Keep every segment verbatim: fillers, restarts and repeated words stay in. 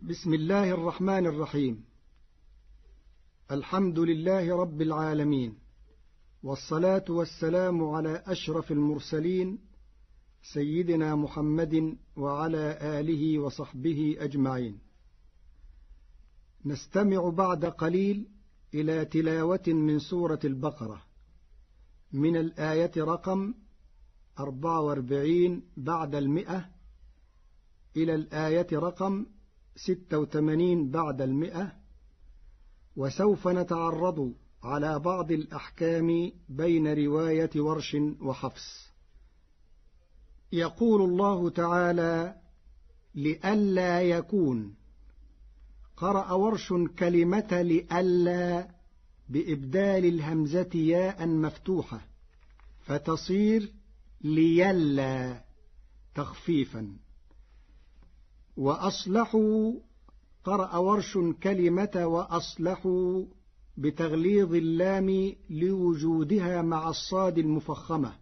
بسم الله الرحمن الرحيم. الحمد لله رب العالمين، والصلاة والسلام على أشرف المرسلين سيدنا محمد وعلى آله وصحبه أجمعين. نستمع بعد قليل إلى تلاوة من سورة البقرة من الآية رقم أربعة وأربعين بعد المئة إلى الآية رقم ستة وثمانين بعد المئة، وسوف نتعرض على بعض الأحكام بين رواية ورش وحفص. يقول الله تعالى: لئلا يكون. قرأ ورش كلمة لئلا بإبدال الهمزة ياء مفتوحة فتصير ليلا تخفيفا. وأصلحوا قرأ ورش كلمة وأصلحوا بتغليظ اللام لوجودها مع الصاد المفخمة.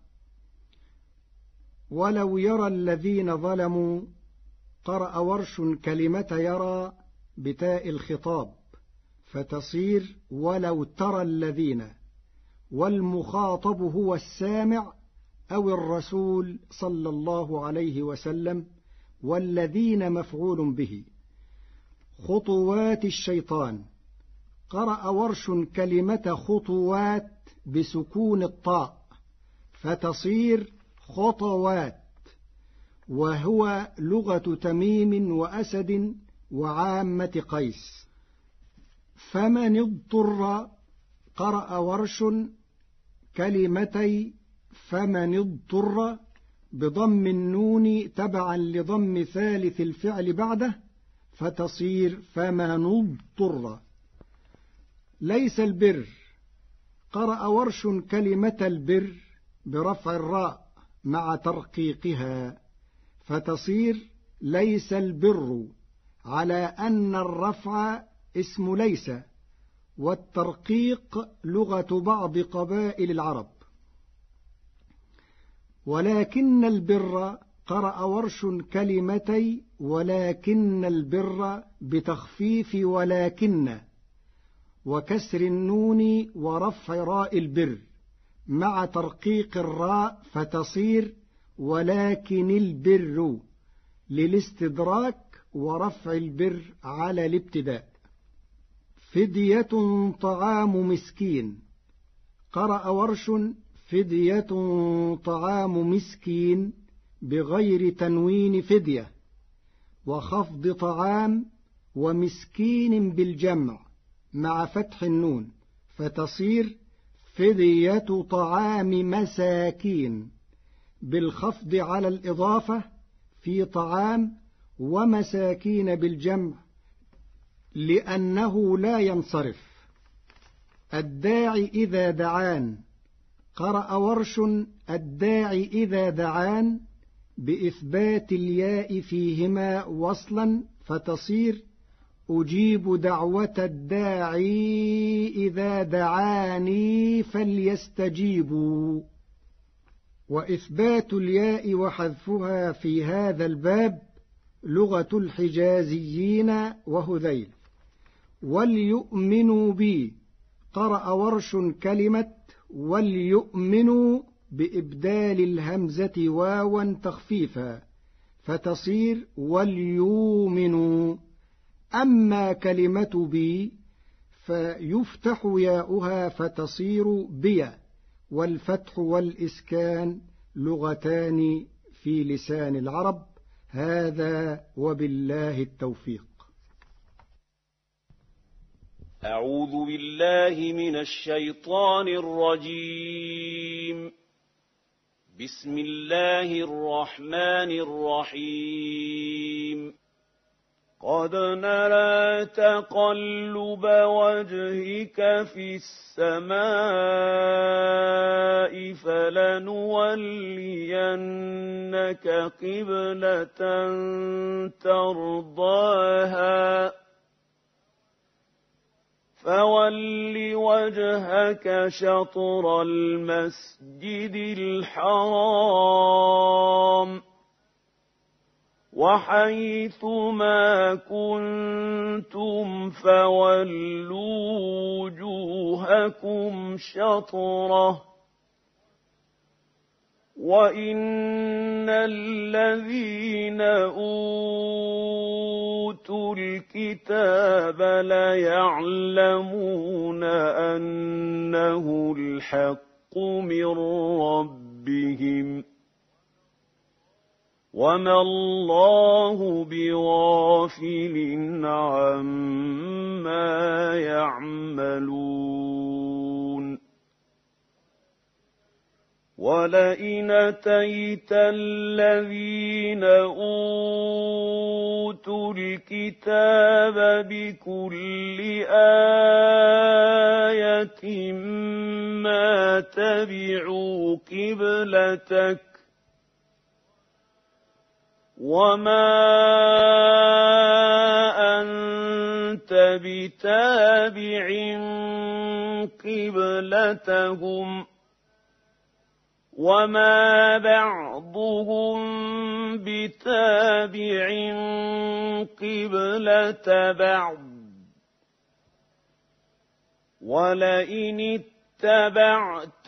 ولو يرى الذين ظلموا قرأ ورش كلمة يرى بتاء الخطاب فتصير ولو ترى الذين، والمخاطب هو السامع أو الرسول صلى الله عليه وسلم، والذين مفعول به. خطوات الشيطان قرأ ورش كلمة خطوات بسكون الطاء فتصير خطوات، وهو لغة تميم وأسد وعامة قيس. فمن اضطر قرأ ورش كلمتي فمن اضطر بضم النون تبعا لضم ثالث الفعل بعده فتصير فمن اضطر. ليس البر قرأ ورش كلمة البر برفع الراء مع ترقيقها فتصير ليس البر، على أن الرفع اسم ليس، والترقيق لغة بعض قبائل العرب. ولكن البر قرأ ورش كلمتي ولكن البر بتخفيف ولكن وكسر النون ورفع راء البر مع ترقيق الراء فتصير ولكن البر للاستدراك ورفع البر على الابتداء. فدية طعام مسكين قرأ ورش فدية طعام مسكين بغير تنوين فدية وخفض طعام ومسكين بالجمع مع فتح النون فتصير فدية طعام مساكين بالخفض على الإضافة في طعام ومساكين بالجمع لأنه لا ينصرف. الداعي إذا دعان قرأ ورش الداعي إذا دعان بإثبات الياء فيهما وصلا فتصير أجيب دعوة الداعي إذا دعاني فليستجيبوا. وإثبات الياء وحذفها في هذا الباب لغة الحجازيين وهذيل. وليؤمنوا بي قرأ ورش كلمة وليؤمنوا بإبدال الهمزة واوا تخفيفا فتصير وليؤمنوا. أما كلمة بي فيفتح ياؤها فتصير بيا، والفتح والإسكان لغتان في لسان العرب. هذا وبالله التوفيق. أعوذ بالله من الشيطان الرجيم. بسم الله الرحمن الرحيم. قد نرى تقلب وجهك في السماء فلنولينك قبلة ترضاها فول وجهك شطر المسجد الحرام وحيث ما كنتم فولوا وجوهكم شطرة وإن الذين أوتوا الكتاب ليعلمون أنه الحق من ربهم وما الله بغافل عما يعملون ولئن أتيت الذين أوتوا الكتاب بكل آية ما تبعوا قبلتك وما أنت بتابع قبلتهم وما بعضهم بتابع قبلة بعض ولئن اتبعت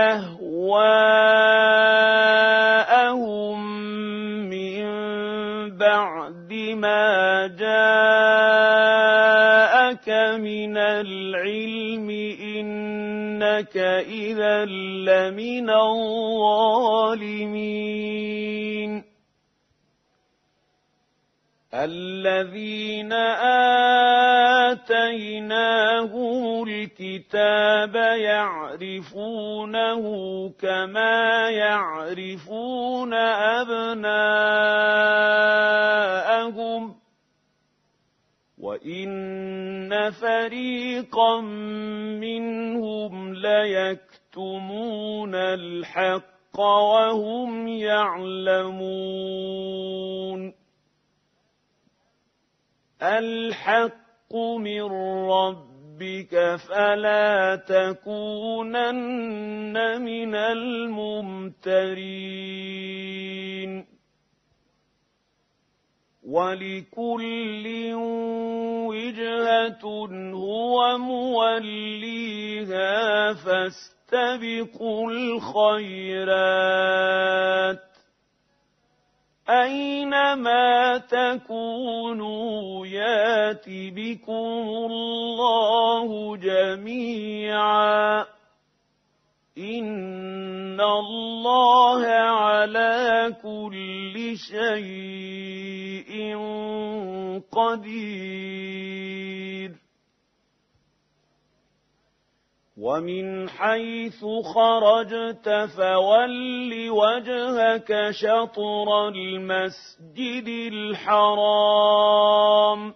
أهواءهم من بعد ما جاءك من العلم إنك إذا لمن الظالمين الذين آتيناهم الكتاب يعرفونه كما يعرفون أبناءهم وإن فريقا منهم ليكتمون الحق وهم يعلمون الحق من ربك فلا تكونن من الممترين ولكل وجهة هو موليها فاستبقوا الخيرات أينما تكونوا يات بكم الله جميعا إن الله على كل شيء قدير ومن حيث خرجت فول وجهك شطر المسجد الحرام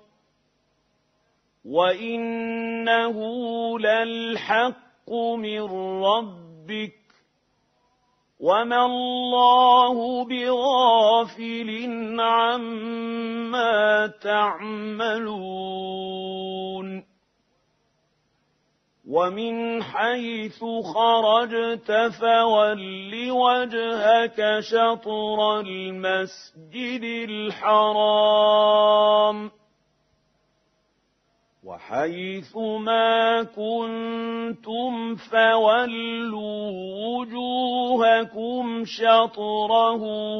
وإنه للحق من ربك وما الله بغافل عما تعملون ومن حيث خرجت فول وجهك شطر المسجد الحرام وحيث ما كنتم فولوا وجوهكم شطره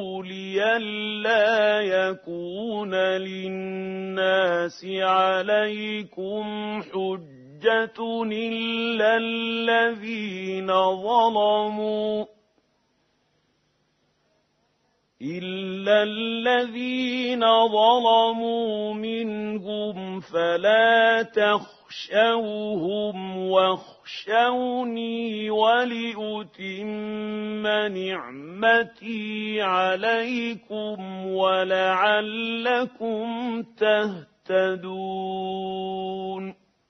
لئلا يكون للناس عليكم حجة إلا الذين ظلموا إلا الذين ظلموا منهم فلا تخشوهم واخشوني ولأتم نعمتي عليكم ولعلكم تهتدون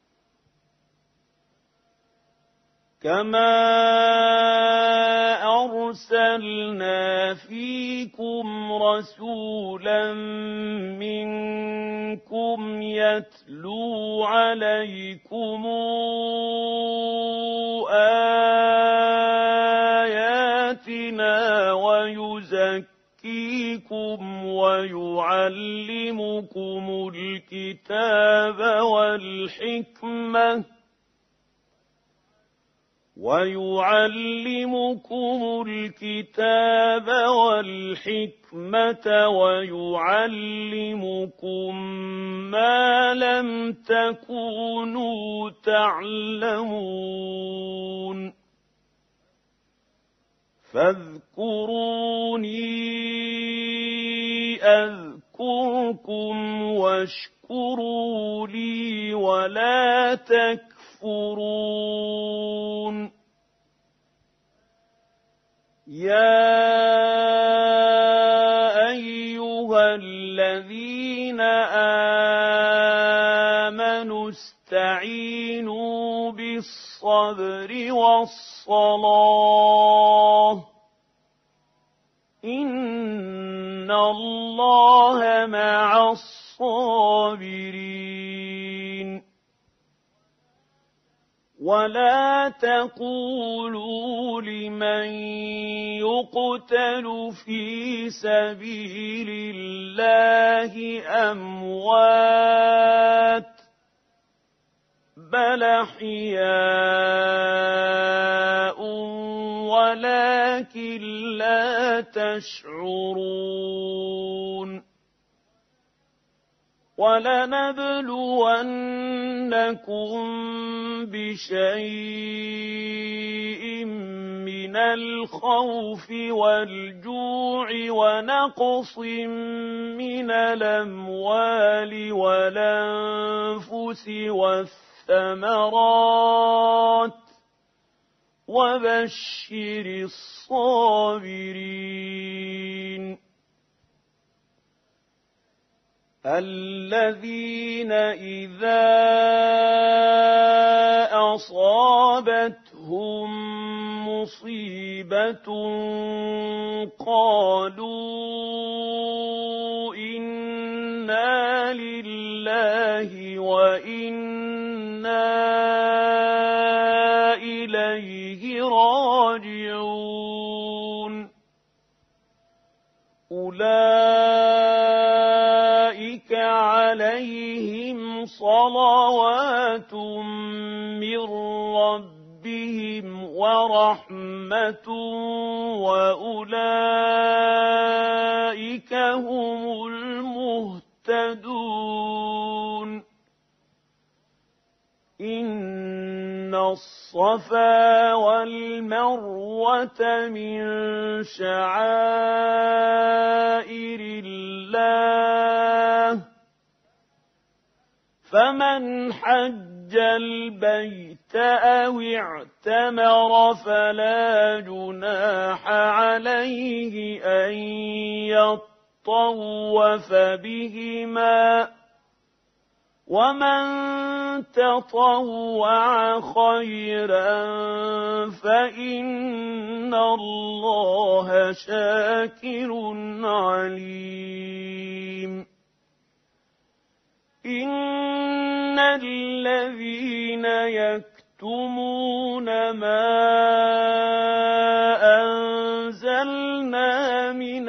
كما أرسلنا فيكم رسولا منكم يتلو عليكم آياتنا ويزكيكم ويعلمكم الكتاب والحكمة ويعلمكم الكتاب والحكمة ويعلمكم ما لم تكونوا تعلمون فاذكروني أذكركم واشكروا لي ولا تكفرون يا أيها الذين آمنوا استعينوا بالصبر والصلاة إن الله مع الصابرين ولا تقولوا لمن يقتل في سبيل الله أموات بل أحياء ولكن لا تشعرون ولنبلونكم بشيء من الخوف والجوع ونقص من الأموال والأنفس والثمرات وبشر الصابرين الذين إذا أصابتهم مصيبة قالوا إنا لله وإنا إليه راجعون أولئك عليهم صلوات من ربهم ورحمة وأولئك هم المهتدون إن الصفا والمروة من شعائر الله فمن حج البيت أو اعتمر فلا جناح عليه أن يطوف بهما ومن تطوع خيرا فإن الله شاكر عليم إن الذين يكتمون ما أنزلنا من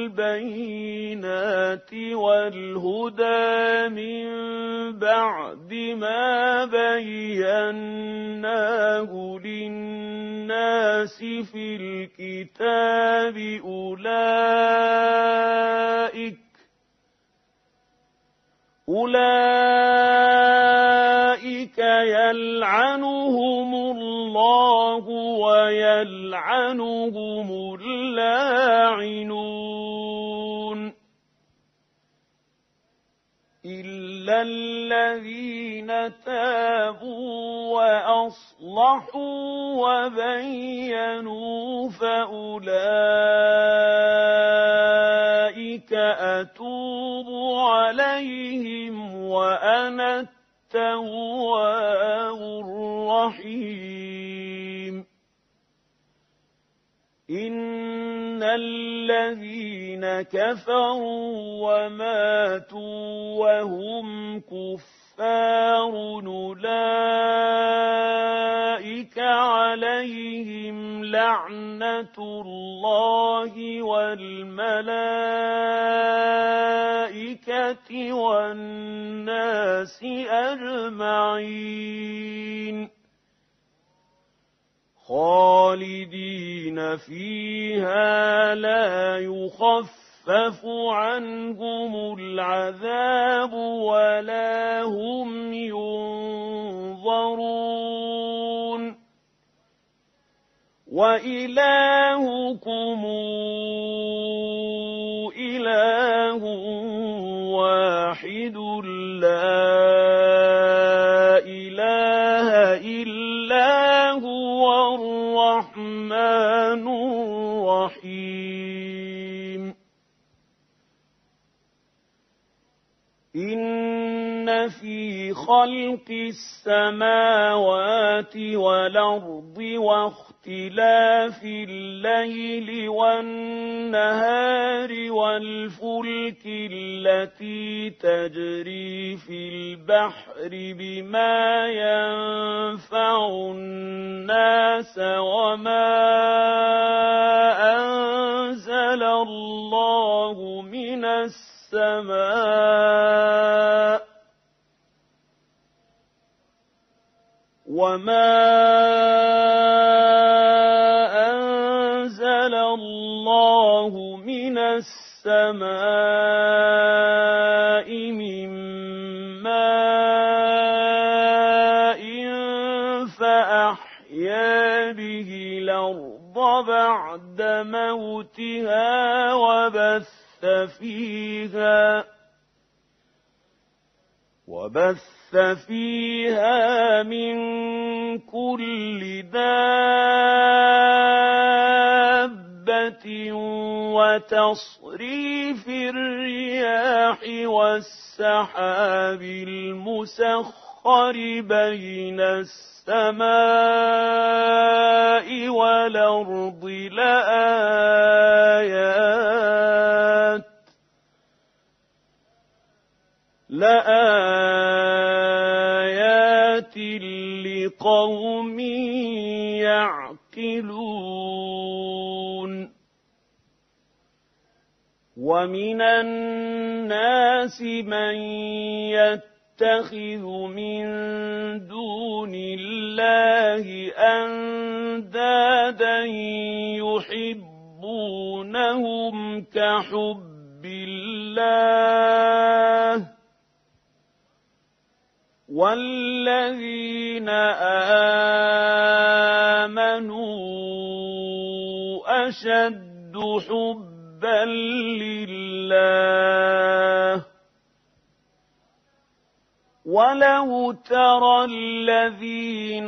البينات والهدى من بعد ما بيناه للناس في الكتاب أولئك أولئك يلعنهم الله ويلعنهم اللاعنون إلا الذين تابوا وأصلحوا وبينوا فأولئك أتوب عليهم وأنا التواب الرحيم إن الذين كفروا وماتوا وهم كفار أولئك أولئك عليهم لعنة الله والملائكة والناس أجمعين خالدين فيها لا يخفف عنهم العذاب ولا هم ينظرون وإلهكم إله واحد لا إله إلا هو الرحمن الرحيم إن في خلق السماوات والأرض واختلاف الليل والنهار والفلك التي تجري في البحر بما ينفع الناس وما أنزل الله من السماء وما أنزل الله من السماء من ماء فأحيا به الأرض بعد موتها وبث فيها وبث فيها من كل دابة وتصريف الرياح والسحاب المسخر بين السماء والأرض لآيات لآيات لقوم يعقلون ومن الناس من يتخذ من دون الله أندادا يحبونهم كحب الله والذين آمنوا أشد حبا لله ولو ترى الذين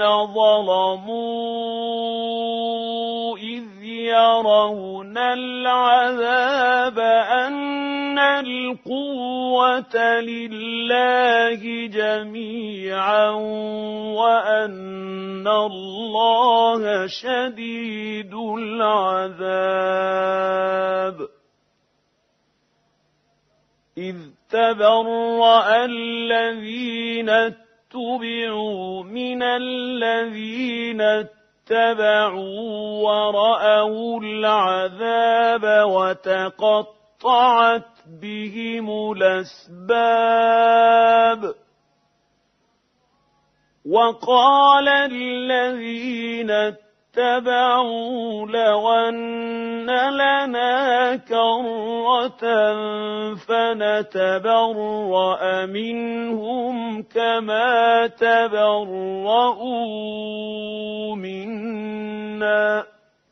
ظلموا إذ يرون العذاب أن القوة لله جميعا وأن الله شديد العذاب إذ تبرأ الذين اتبعوا من الذين اتبعوا ورأوا العذاب وتقطعت بهم الأسباب وقال الذين اتبعوا لو أن لنا كرة فنتبرأ منهم كما تبرؤوا منا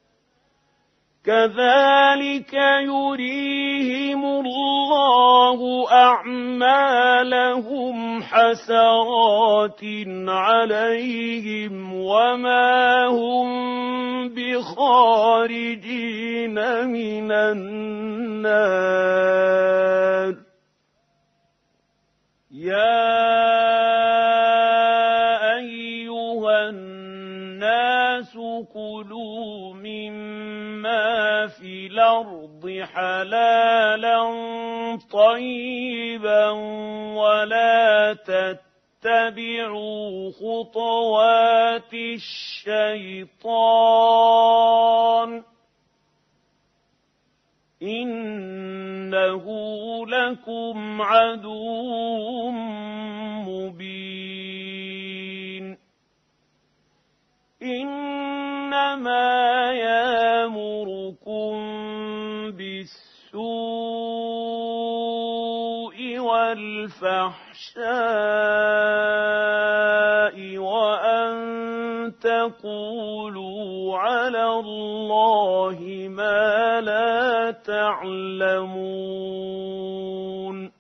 كذلك يريهم الله أعمالهم حسرات عليهم وما هم بخارجين من النار يا أيها الناس كلوا مما في الأرض حلالا طيبا ولا تتبعوا خطوات الشيطان الشيطان إنه لكم عدو مبين إنما يأمركم بالسوء والفحشاء وأن تقولوا على الله ما لا تعلمون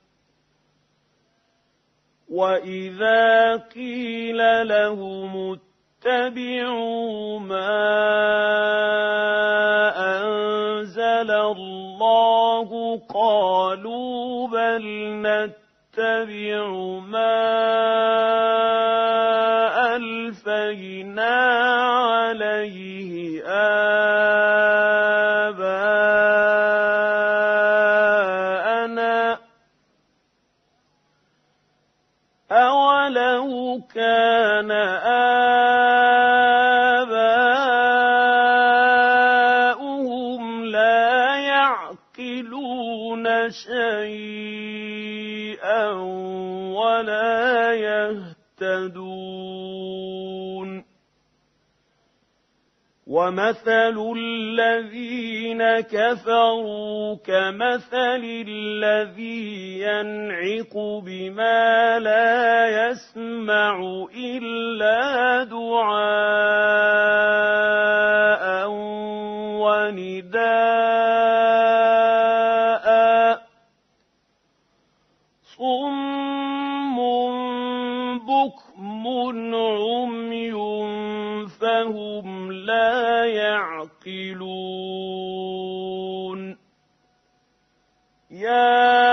وإذا قيل لهم اتبعوا ما أنزل الله قالوا بل نتبع ما ألفينا عليه آباءنا أولو كان آباؤهم لا يعقلون شيئا ولا يهتدون ومثل الذين كفروا كمثل الذي ينعق بما لا يسمع إلا دعاء ونداء صم بكم عمي فهم لا يعقلون يا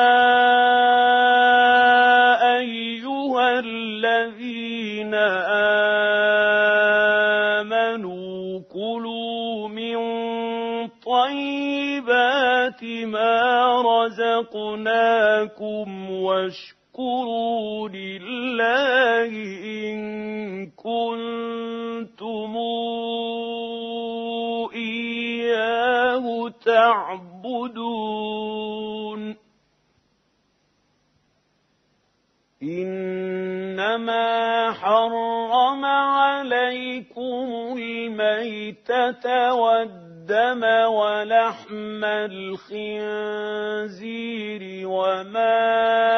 أيها الذين آمنوا كلوا من طيبات ما رزقناكم واشكروا لله إن كنتم إياه تعبدون إنما حرم عليكم الميتة والدم ولحم الخنزير وما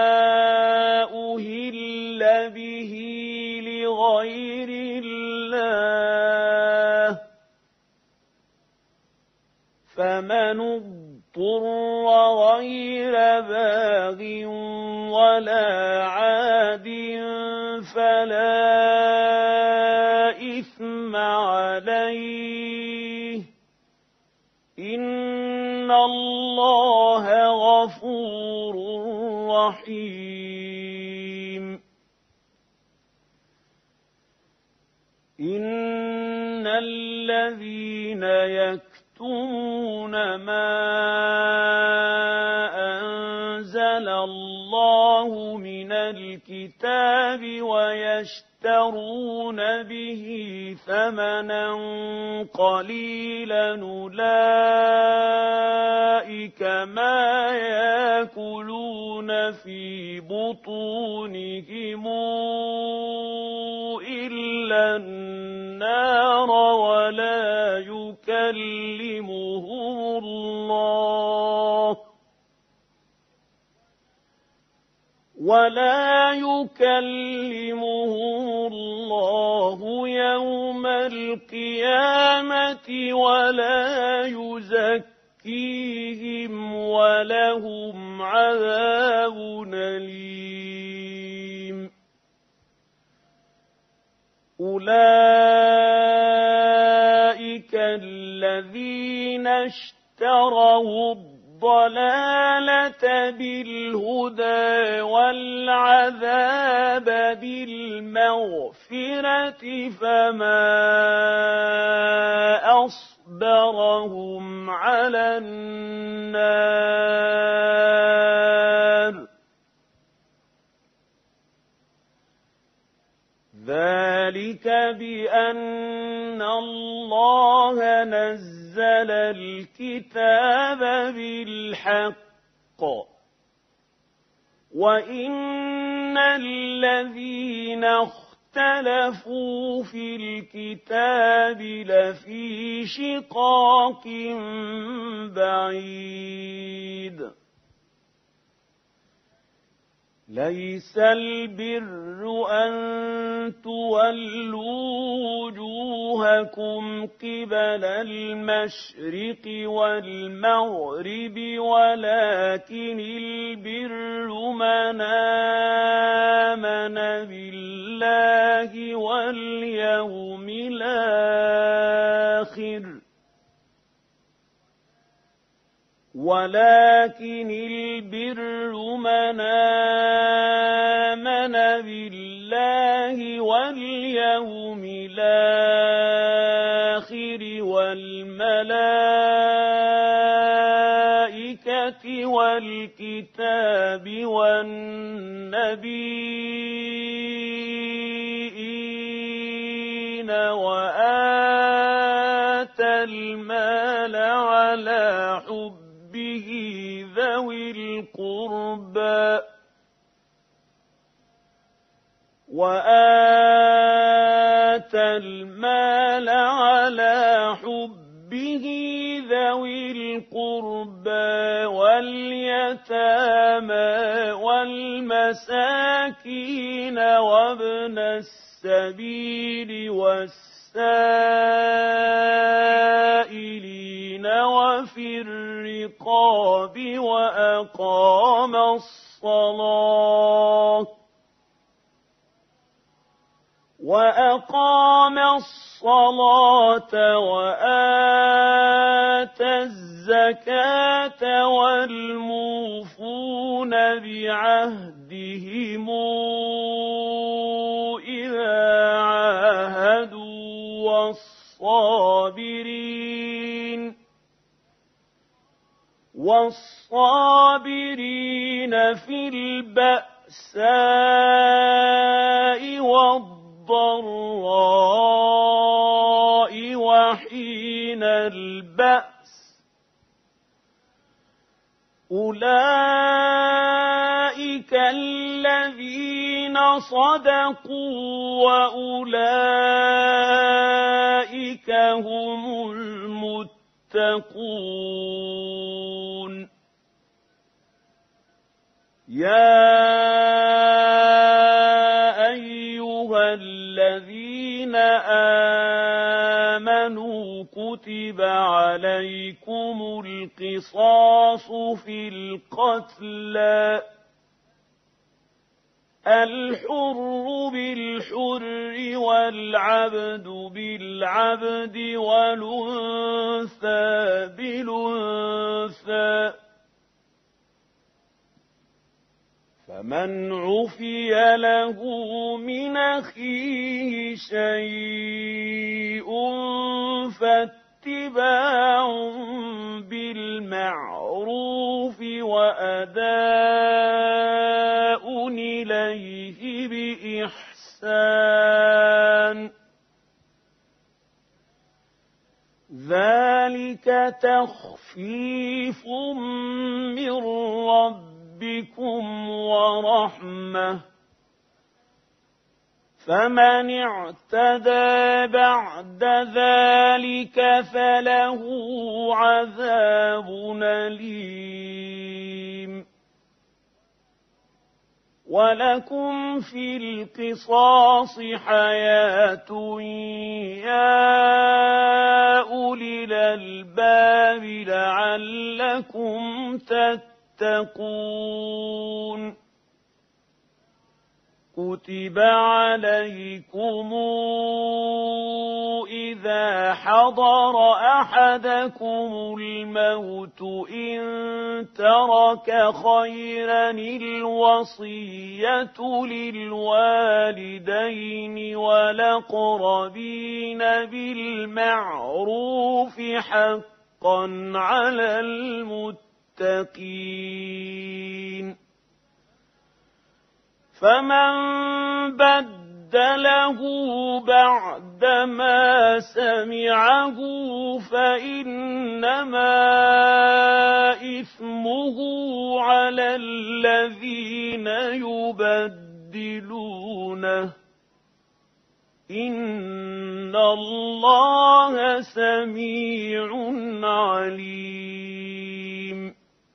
أهل به لغير الله فمن اضطر غير باغ ولا عاد فلا إثم عليه إن الله غفور رحيم إن الذين يكتمون ما أنزل الله من الكتاب ويشترون به ثمنا قليلا أولئك ما يأكلون في بطونهم إلا النار ولا يكلمهم الله ولا يكلمهم الله يوم القيامة ولا يزكيهم ولهم عذاب أليم أولئك الذين اشتروا الضلالة بالهدى والعذاب بالمغفرة فما أصبرهم على النار ذلك ذلك بأن الله نزل الكتاب بالحق وإن الذين اختلفوا في الكتاب لفي شقاق بعيد ليس البر أن تولوا وجوهكم قبل المشرق والمغرب ولكن البر من آمن بالله واليوم الآخر ولكن البر من آمن بالله واليوم الآخر والملائكة والكتاب والنبيين وآتى المال على حبه ذوي القربى وآتى المال على حبه ذوي القربى واليتامى والمساكين وابن السبيل والسائلين وفي الرقاب وأقام الصلاة وأقام الصلاة وآتى الزكاة والموفون بعهدهم إذا عاهدوا والصابرين والصابرين في البأساء والضراء وحين البأس أولئك الذين صدقوا وأولئك هم المتقون يا أيها الذين آمنوا كتب عليكم القصاص في القتلى الحر بالحر والعبد بالعبد والأنثى بالأنثى فمن عفي له من أخيه شيء فاتباع بالمعروف وأداء إليه بإحسان ذلك تخفيف من ربكم ورحمة فمن اعتدى بعد ذلك فله عذاب أليم ولكم في القصاص حياة يا أولي الألباب لعلكم تتقون كتب عليكم إذا حضر أحدكم الموت إن ترك خيرا الوصية للوالدين والأقربين بالمعروف حقا على المتقين فمن بدل له بعدما سمعه فإنما إثمه على الذين يبدلونه إن الله سميع عليم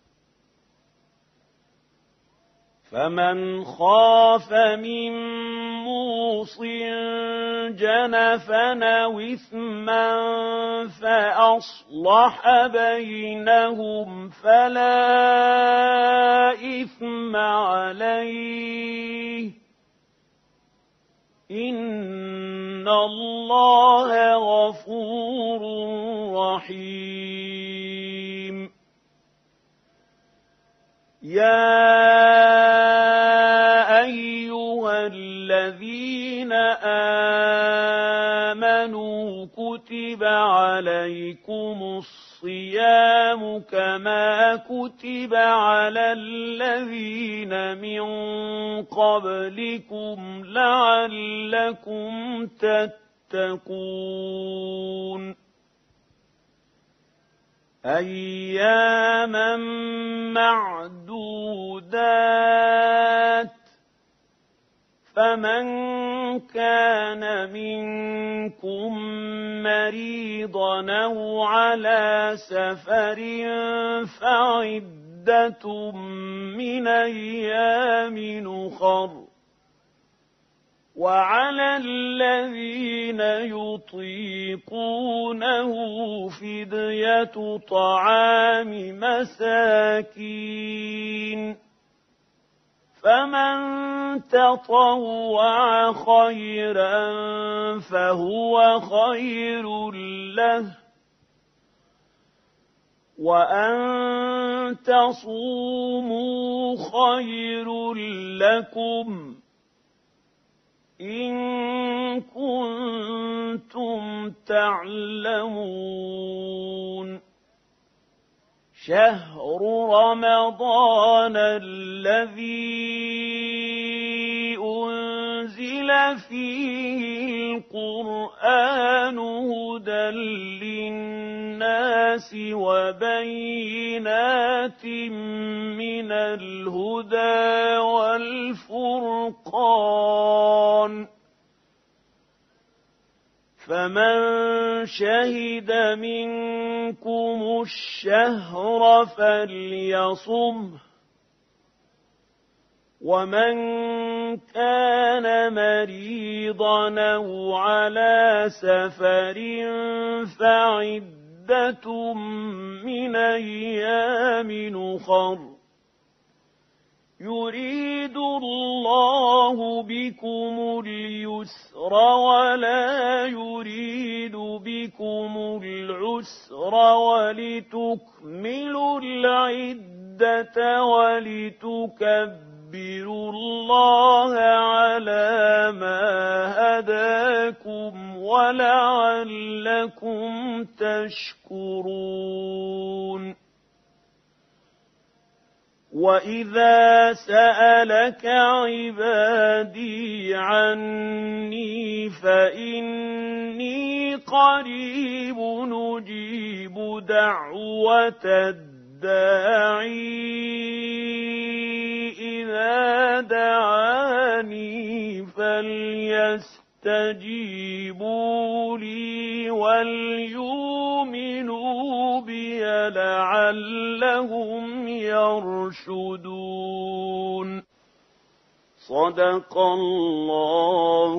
فمن خاف من موص جنفا أو إثما فأصلح بينهم فلا إثم عليه إن الله غفور رحيم يا أيها الذين آمنوا كتب عليكم الصيام كما كتب على الذين من قبلكم لعلكم تتقون أياما معدودات فمن كان منكم مريضا أو على سفر فعدة من أيام أخر وعلى الذين يطيقونه فدية طعام مساكين فمن تطوع خيرا فهو خير له وأن تصوموا خير لكم إن كنتم تعلمون شهر رمضان الذي أنزل فيه القرآن هدى للناس وبينات من الهدى والفرقان فمن شهد منكم الشهر فليصمه ومن كان مريضا أو على سفر فعدة من أيام أخر يريد الله بكم اليسر ولا يريد بكم العسر ولتكملوا العدة ولتكبروا الله على ما هداكم ولعلكم تشكرون وَإِذَا سَأَلَكَ عِبَادِي عَنِّي فَإِنِّي قَرِيبٌ أُجِيبُ دَعْوَةَ الدَّاعِي إِذَا دَعَانِي فَلْيَسْتَجِيبُوا لِي وَلْيُؤْمِنُوا بِي لَعَلَّهُمْ يرشدون صدق الله